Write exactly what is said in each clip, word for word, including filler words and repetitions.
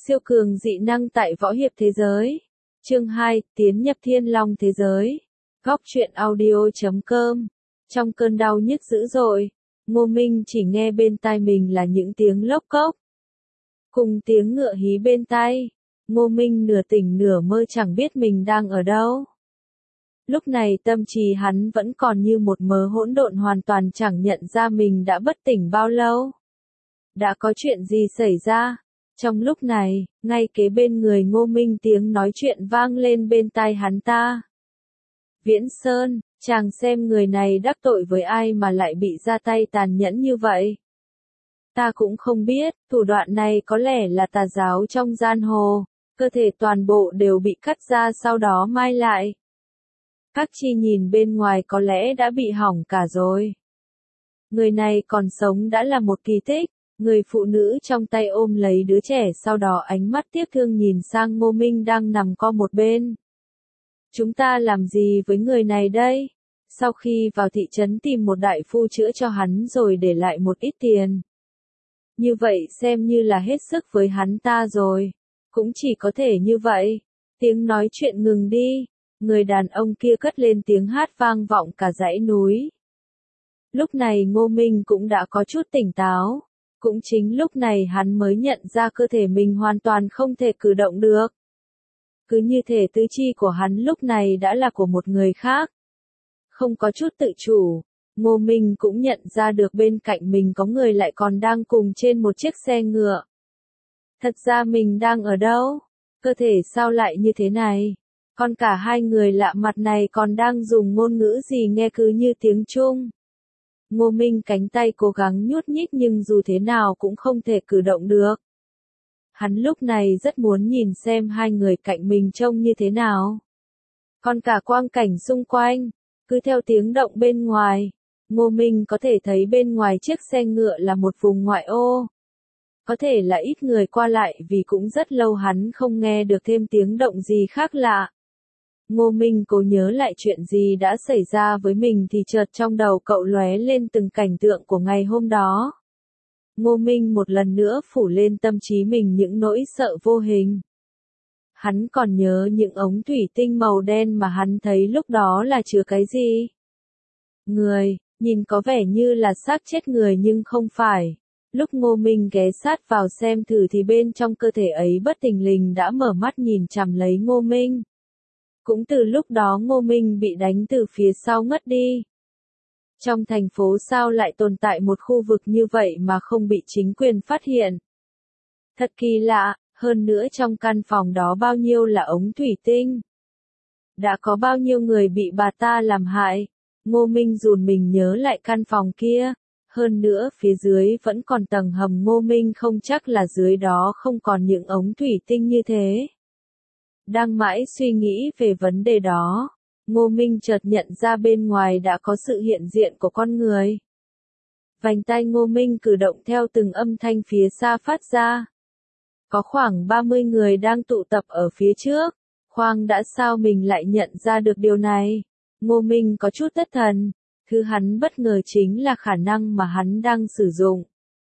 Siêu cường dị năng tại võ hiệp thế giới. Chương hai, tiến nhập thiên long thế giới. Góc truyện audio chấm com. Trong cơn đau nhức dữ dội, Ngô Minh chỉ nghe bên tai mình là những tiếng lốc cốc. Cùng tiếng ngựa hí bên tai, Ngô Minh nửa tỉnh nửa mơ chẳng biết mình đang ở đâu. Lúc này tâm trí hắn vẫn còn như một mớ hỗn độn, hoàn toàn chẳng nhận ra mình đã bất tỉnh bao lâu. Đã có chuyện gì xảy ra? Trong lúc này, ngay kế bên người Ngô Minh tiếng nói chuyện vang lên bên tai hắn ta. Viễn Sơn, chàng xem người này đắc tội với ai mà lại bị ra tay tàn nhẫn như vậy. Ta cũng không biết, thủ đoạn này có lẽ là tà giáo trong giang hồ, cơ thể toàn bộ đều bị cắt ra sau đó mai lại. Các chi nhìn bên ngoài có lẽ đã bị hỏng cả rồi. Người này còn sống đã là một kỳ tích. Người phụ nữ trong tay ôm lấy đứa trẻ, sau đó ánh mắt tiếc thương nhìn sang Ngô Minh đang nằm co một bên. Chúng ta làm gì với người này đây? Sau khi vào thị trấn tìm một đại phu chữa cho hắn rồi để lại một ít tiền. Như vậy xem như là hết sức với hắn ta rồi. Cũng chỉ có thể như vậy. Tiếng nói chuyện ngừng đi. Người đàn ông kia cất lên tiếng hát vang vọng cả dãy núi. Lúc này Ngô Minh cũng đã có chút tỉnh táo. Cũng chính lúc này hắn mới nhận ra cơ thể mình hoàn toàn không thể cử động được. Cứ như thể tứ chi của hắn lúc này đã là của một người khác. Không có chút tự chủ, Ngô Minh cũng nhận ra được bên cạnh mình có người lại còn đang cùng trên một chiếc xe ngựa. Thật ra mình đang ở đâu? Cơ thể sao lại như thế này? Còn cả hai người lạ mặt này còn đang dùng ngôn ngữ gì nghe cứ như tiếng Trung. Ngô Minh cánh tay cố gắng nhúc nhích nhưng dù thế nào cũng không thể cử động được. Hắn lúc này rất muốn nhìn xem hai người cạnh mình trông như thế nào. Còn cả quang cảnh xung quanh, cứ theo tiếng động bên ngoài, Ngô Minh có thể thấy bên ngoài chiếc xe ngựa là một vùng ngoại ô. Có thể là ít người qua lại vì cũng rất lâu hắn không nghe được thêm tiếng động gì khác lạ. Ngô Minh cố nhớ lại chuyện gì đã xảy ra với mình thì chợt trong đầu cậu lóe lên từng cảnh tượng của ngày hôm đó. Ngô Minh một lần nữa phủ lên tâm trí mình những nỗi sợ vô hình. Hắn còn nhớ những ống thủy tinh màu đen mà hắn thấy lúc đó là chứa cái gì? Người, nhìn có vẻ như là xác chết người nhưng không phải. Lúc Ngô Minh ghé sát vào xem thử thì bên trong cơ thể ấy bất thình lình đã mở mắt nhìn chằm lấy Ngô Minh. Cũng từ lúc đó Ngô Minh bị đánh từ phía sau ngất đi. Trong thành phố sao lại tồn tại một khu vực như vậy mà không bị chính quyền phát hiện? Thật kỳ lạ, hơn nữa trong căn phòng đó bao nhiêu là ống thủy tinh? Đã có bao nhiêu người bị bà ta làm hại? Ngô Minh run mình nhớ lại căn phòng kia. Hơn nữa phía dưới vẫn còn tầng hầm, Ngô Minh không chắc là dưới đó không còn những ống thủy tinh như thế. Đang mãi suy nghĩ về vấn đề đó, Ngô Minh chợt nhận ra bên ngoài đã có sự hiện diện của con người. Vành tai Ngô Minh cử động theo từng âm thanh phía xa phát ra. Có khoảng ba mươi người đang tụ tập ở phía trước. Khoan đã, sao mình lại nhận ra được điều này? Ngô Minh có chút thất thần. Thứ hắn bất ngờ chính là khả năng mà hắn đang sử dụng.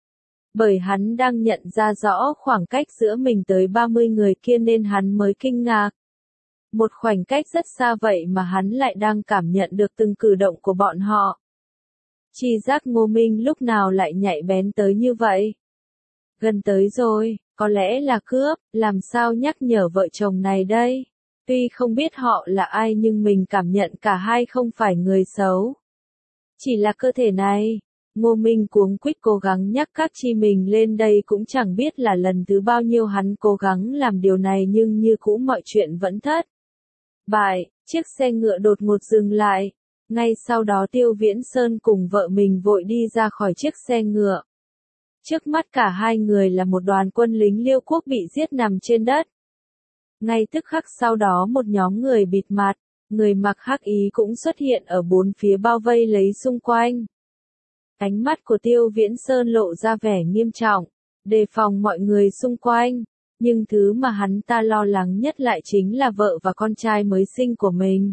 Bởi hắn đang nhận ra rõ khoảng cách giữa mình tới ba mươi người kia nên hắn mới kinh ngạc. Một khoảnh cách rất xa vậy mà hắn lại đang cảm nhận được từng cử động của bọn họ. Chi giác Ngô Minh lúc nào lại nhạy bén tới như vậy? Gần tới rồi, có lẽ là cướp, làm sao nhắc nhở vợ chồng này đây? Tuy không biết họ là ai nhưng mình cảm nhận cả hai không phải người xấu. Chỉ là cơ thể này. Ngô Minh cuống quýt cố gắng nhắc các chi mình lên đây, cũng chẳng biết là lần thứ bao nhiêu hắn cố gắng làm điều này nhưng như cũ mọi chuyện vẫn thất bại. Chiếc xe ngựa đột ngột dừng lại. Ngay sau đó Tiêu Viễn Sơn cùng vợ mình vội đi ra khỏi chiếc xe ngựa. Trước mắt cả hai người là một đoàn quân lính Liêu quốc bị giết nằm trên đất. Ngay tức khắc sau đó một nhóm người bịt mặt, người mặc hắc ý cũng xuất hiện ở bốn phía bao vây lấy xung quanh. Ánh mắt của Tiêu Viễn Sơn lộ ra vẻ nghiêm trọng, đề phòng mọi người xung quanh, nhưng thứ mà hắn ta lo lắng nhất lại chính là vợ và con trai mới sinh của mình.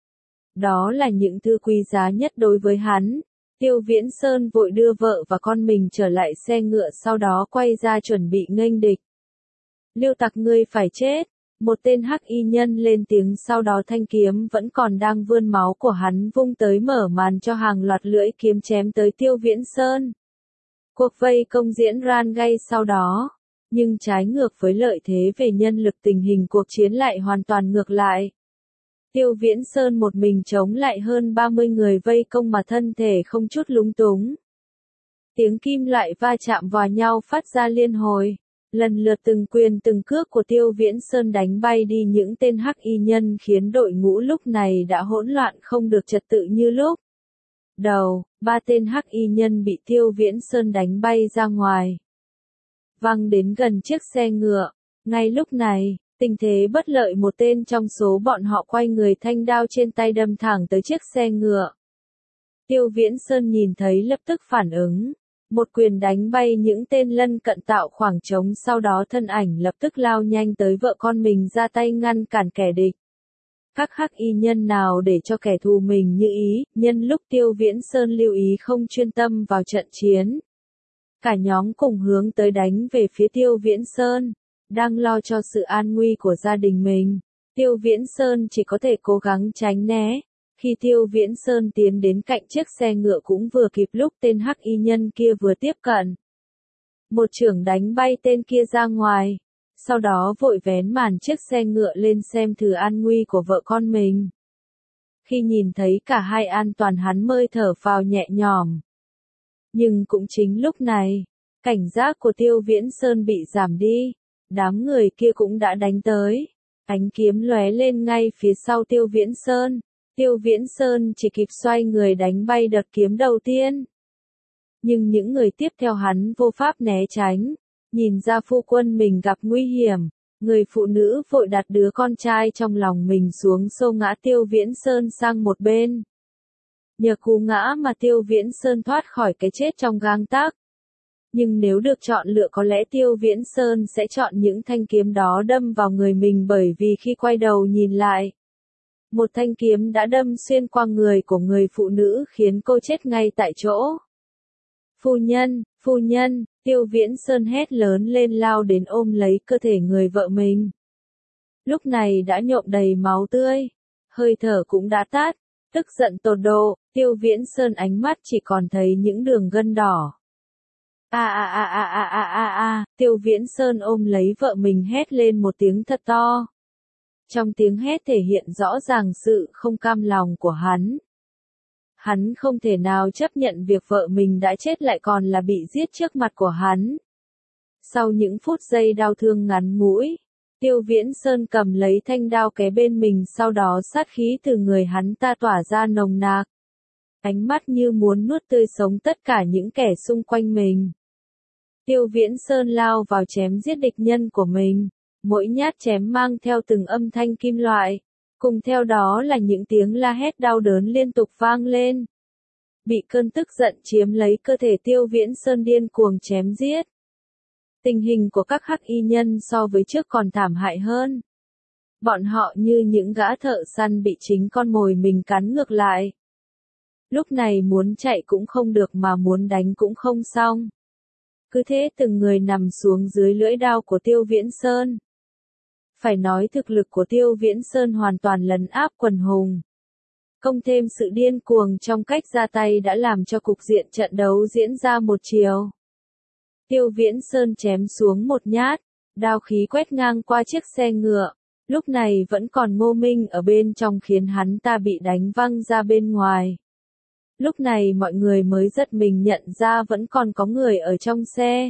Đó là những thứ quý giá nhất đối với hắn. Tiêu Viễn Sơn vội đưa vợ và con mình trở lại xe ngựa, sau đó quay ra chuẩn bị nghênh địch. Liêu tặc ngươi phải chết. Một tên hắc y nhân lên tiếng, sau đó thanh kiếm vẫn còn đang vươn máu của hắn vung tới mở màn cho hàng loạt lưỡi kiếm chém tới Tiêu Viễn Sơn. Cuộc vây công diễn ra ngay sau đó, nhưng trái ngược với lợi thế về nhân lực, tình hình cuộc chiến lại hoàn toàn ngược lại. Tiêu Viễn Sơn một mình chống lại hơn ba mươi người vây công mà thân thể không chút lúng túng. Tiếng kim loại va chạm vào nhau phát ra liên hồi. Lần lượt từng quyền từng cước của Tiêu Viễn Sơn đánh bay đi những tên hắc y nhân, khiến đội ngũ lúc này đã hỗn loạn không được trật tự như lúc đầu. Ba tên hắc y nhân bị Tiêu Viễn Sơn đánh bay ra ngoài, văng đến gần chiếc xe ngựa. Ngay lúc này, tình thế bất lợi, một tên trong số bọn họ quay người, thanh đao trên tay đâm thẳng tới chiếc xe ngựa. Tiêu Viễn Sơn nhìn thấy lập tức phản ứng. Một quyền đánh bay những tên lân cận, tạo khoảng trống, sau đó thân ảnh lập tức lao nhanh tới vợ con mình, ra tay ngăn cản kẻ địch. Các hắc y nhân nào để cho kẻ thù mình như ý, nhân lúc Tiêu Viễn Sơn lưu ý không chuyên tâm vào trận chiến. Cả nhóm cùng hướng tới đánh về phía Tiêu Viễn Sơn. Đang lo cho sự an nguy của gia đình mình, Tiêu Viễn Sơn chỉ có thể cố gắng tránh né. Khi Tiêu Viễn Sơn tiến đến cạnh chiếc xe ngựa cũng vừa kịp lúc tên hắc y nhân kia vừa tiếp cận. Một chưởng đánh bay tên kia ra ngoài, sau đó vội vén màn chiếc xe ngựa lên xem thử an nguy của vợ con mình. Khi nhìn thấy cả hai an toàn, hắn mới thở phào nhẹ nhõm. Nhưng cũng chính lúc này, cảnh giác của Tiêu Viễn Sơn bị giảm đi. Đám người kia cũng đã đánh tới. Ánh kiếm lóe lên ngay phía sau Tiêu Viễn Sơn. Tiêu Viễn Sơn chỉ kịp xoay người đánh bay đợt kiếm đầu tiên. Nhưng những người tiếp theo hắn vô pháp né tránh. Nhìn ra phu quân mình gặp nguy hiểm, người phụ nữ vội đặt đứa con trai trong lòng mình xuống, xô ngã Tiêu Viễn Sơn sang một bên. Nhờ cú ngã mà Tiêu Viễn Sơn thoát khỏi cái chết trong gang tấc. Nhưng nếu được chọn lựa, có lẽ Tiêu Viễn Sơn sẽ chọn những thanh kiếm đó đâm vào người mình, bởi vì khi quay đầu nhìn lại, một thanh kiếm đã đâm xuyên qua người của người phụ nữ, khiến cô chết ngay tại chỗ. Phu nhân, phu nhân, Tiêu Viễn Sơn hét lớn lên, lao đến ôm lấy cơ thể người vợ mình. Lúc này đã nhuộm đầy máu tươi, hơi thở cũng đã tắt, tức giận tột độ, Tiêu Viễn Sơn ánh mắt chỉ còn thấy những đường gân đỏ. A a a a a a a a, Tiêu Viễn Sơn ôm lấy vợ mình hét lên một tiếng thật to. Trong tiếng hét thể hiện rõ ràng sự không cam lòng của hắn. Hắn không thể nào chấp nhận việc vợ mình đã chết lại còn là bị giết trước mặt của hắn. Sau những phút giây đau thương ngắn ngủi, Tiêu Viễn Sơn cầm lấy thanh đao kế bên mình, sau đó sát khí từ người hắn ta tỏa ra nồng nặc. Ánh mắt như muốn nuốt tươi sống tất cả những kẻ xung quanh mình. Tiêu Viễn Sơn lao vào chém giết địch nhân của mình. Mỗi nhát chém mang theo từng âm thanh kim loại. Cùng theo đó là những tiếng la hét đau đớn liên tục vang lên. Bị cơn tức giận chiếm lấy cơ thể, Tiêu Viễn Sơn điên cuồng chém giết. Tình hình của các hắc y nhân so với trước còn thảm hại hơn. Bọn họ như những gã thợ săn bị chính con mồi mình cắn ngược lại. Lúc này muốn chạy cũng không được mà muốn đánh cũng không xong. Cứ thế từng người nằm xuống dưới lưỡi đao của Tiêu Viễn Sơn. Phải nói thực lực của Tiêu Viễn Sơn hoàn toàn lấn áp quần hùng. Cộng thêm sự điên cuồng trong cách ra tay đã làm cho cục diện trận đấu diễn ra một chiều. Tiêu Viễn Sơn chém xuống một nhát, đao khí quét ngang qua chiếc xe ngựa. Lúc này vẫn còn Ngô Minh ở bên trong, khiến hắn ta bị đánh văng ra bên ngoài. Lúc này mọi người mới giật mình nhận ra vẫn còn có người ở trong xe.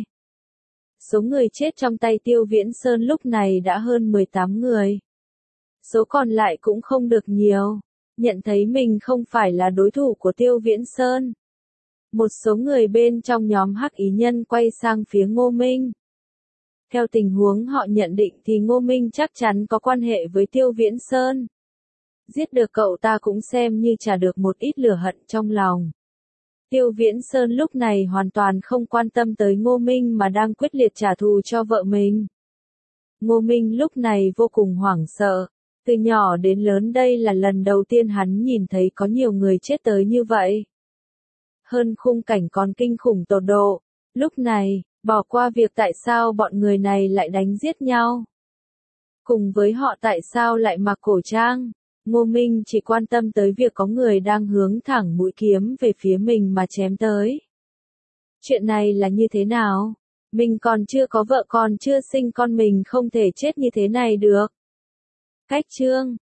Số người chết trong tay Tiêu Viễn Sơn lúc này đã hơn mười tám người. Số còn lại cũng không được nhiều. Nhận thấy mình không phải là đối thủ của Tiêu Viễn Sơn, một số người bên trong nhóm hắc ý nhân quay sang phía Ngô Minh. Theo tình huống họ nhận định thì Ngô Minh chắc chắn có quan hệ với Tiêu Viễn Sơn. Giết được cậu ta cũng xem như trả được một ít lửa hận trong lòng. Tiêu Viễn Sơn lúc này hoàn toàn không quan tâm tới Ngô Minh mà đang quyết liệt trả thù cho vợ mình. Ngô Minh lúc này vô cùng hoảng sợ. Từ nhỏ đến lớn đây là lần đầu tiên hắn nhìn thấy có nhiều người chết tới như vậy. Hơn khung cảnh còn kinh khủng tột độ. Lúc này, Bỏ qua việc tại sao bọn người này lại đánh giết nhau. Cùng với họ tại sao lại mặc cổ trang. Ngô Minh chỉ quan tâm tới việc có người đang hướng thẳng mũi kiếm về phía mình mà chém tới. Chuyện này là như thế nào? Mình còn chưa có vợ còn chưa sinh con mình không thể chết như thế này được. Cách chương